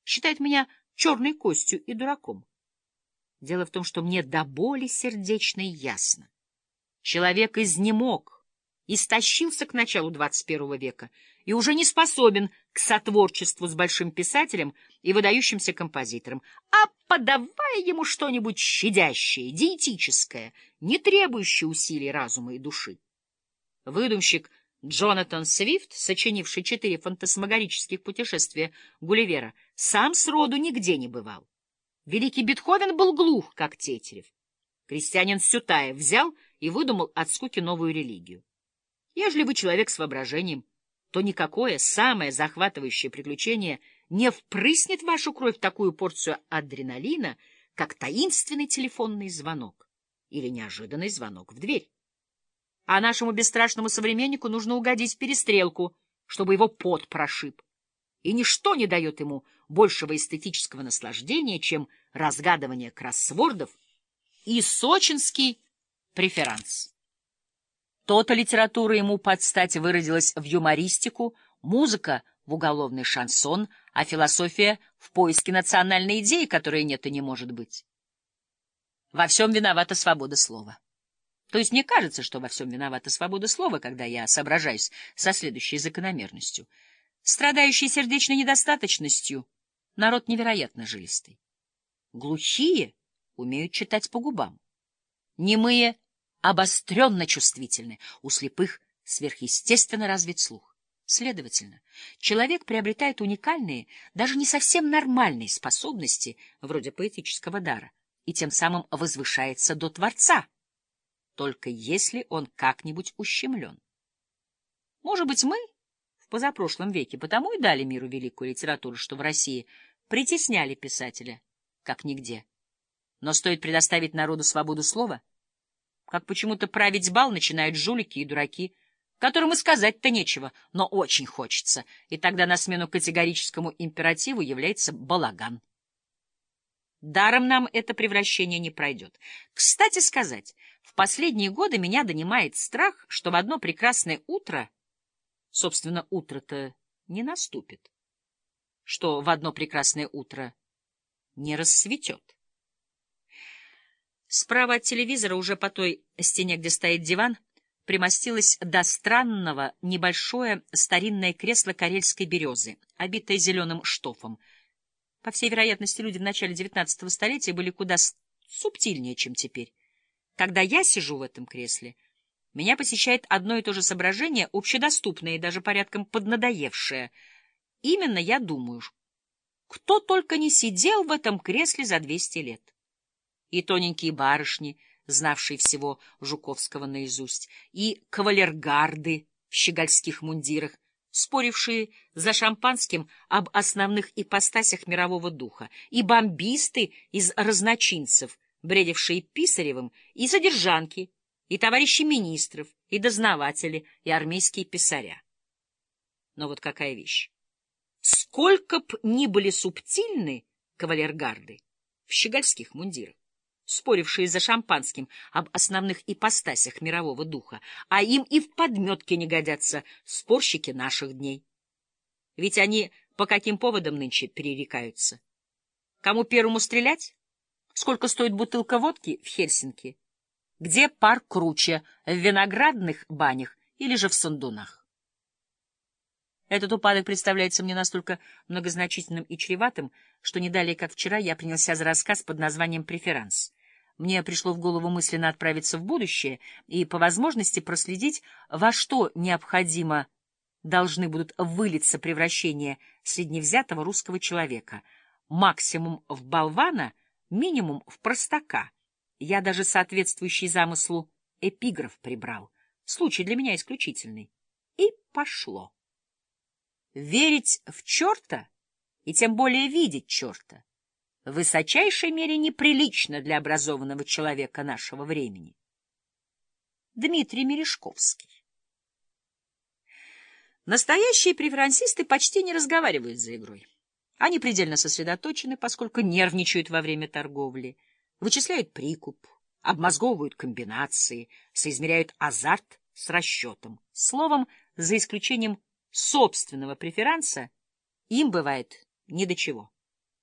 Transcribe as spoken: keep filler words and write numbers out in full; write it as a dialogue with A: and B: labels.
A: считает меня черной костью и дураком. Дело в том, что мне до боли сердечной ясно. Человек изнемог, истощился к началу двадцать первого века и уже не способен к сотворчеству с большим писателем и выдающимся композитором, а подавая ему что-нибудь щадящее, диетическое, не требующее усилий разума и души. Выдумщик Джонатан Свифт, сочинивший четыре фантасмагорических путешествия Гулливера, сам сроду нигде не бывал. Великий Бетховен был глух, как Тетерев. Крестьянин Сютаев взял и выдумал от скуки новую религию. Ежели вы человек с воображением, то никакое самое захватывающее приключение не впрыснет в вашу кровь такую порцию адреналина, как таинственный телефонный звонок или неожиданный звонок в дверь. А нашему бесстрашному современнику нужно угодить в перестрелку, чтобы его пот прошиб. И ничто не дает ему большего эстетического наслаждения, чем разгадывание кроссвордов и сочинский преферанс. То-то литература ему под стать выродилась в юмористику, музыка — в уголовный шансон, а философия — в поиске национальной идеи, которой нет и не может быть. Во всем виновата свобода слова. То есть мне кажется, что во всем виновата свобода слова, когда я соображаюсь со следующей закономерностью. Страдающий сердечной недостаточностью народ невероятно жилистый. Глухие умеют читать по губам. Немые обостренно чувствительны, у слепых сверхъестественно развит слух. Следовательно, человек приобретает уникальные, даже не совсем нормальные способности, вроде поэтического дара, и тем самым возвышается до Творца, только если он как-нибудь ущемлен. Может быть, мы в позапрошлом веке потому и дали миру великую литературу, что в России притесняли писателя, как нигде. Но стоит предоставить народу свободу слова, как почему-то править бал начинают жулики и дураки, которым и сказать-то нечего, но очень хочется, и тогда на смену категорическому императиву является балаган. Даром нам это превращение не пройдет. Кстати сказать, в последние годы меня донимает страх, что в одно прекрасное утро, собственно, утро-то не наступит, что в одно прекрасное утро не рассветет. Справа от телевизора, уже по той стене, где стоит диван, примостилось до странного небольшое старинное кресло карельской березы, обитое зеленым штофом. По всей вероятности, люди в начале девятнадцатого столетия были куда субтильнее, чем теперь. Когда я сижу в этом кресле, меня посещает одно и то же соображение, общедоступное и даже порядком поднадоевшее. Именно я думаю, кто только не сидел в этом кресле за двести лет. И тоненькие барышни, знавшие всего Жуковского наизусть, и кавалергарды в щегольских мундирах, спорившие за шампанским об основных ипостасях мирового духа, и бомбисты из разночинцев, бредившие Писаревым, и содержанки, и товарищи министров, и дознаватели, и армейские писаря. Но вот какая вещь. Сколько б ни были субтильны кавалергарды в щегольских мундирах, спорившие за шампанским об основных ипостасях мирового духа, а им и в подметке не годятся спорщики наших дней. Ведь они по каким поводам нынче перерекаются? Кому первому стрелять? Сколько стоит бутылка водки в Хельсинки? Где пар круче, в виноградных банях или же в сандунах? Этот упадок представляется мне настолько многозначительным и чреватым, что не далее, как вчера, я принялся за рассказ под названием «Преферанс». Мне пришло в голову мысленно отправиться в будущее и, по возможности, проследить, во что необходимо должны будут вылиться превращения средневзятого русского человека. Максимум в болвана, минимум в простака. Я даже соответствующий замыслу эпиграф прибрал. Случай для меня исключительный. И пошло. Верить в черта, и тем более видеть черта, в высочайшей мере неприлично для образованного человека нашего времени. Дмитрий Мережковский. Настоящие преферансисты почти не разговаривают за игрой. Они предельно сосредоточены, поскольку нервничают во время торговли, вычисляют прикуп, обмозговывают комбинации, соизмеряют азарт с расчетом. Словом, за исключением собственного преферанса, им бывает ни до чего.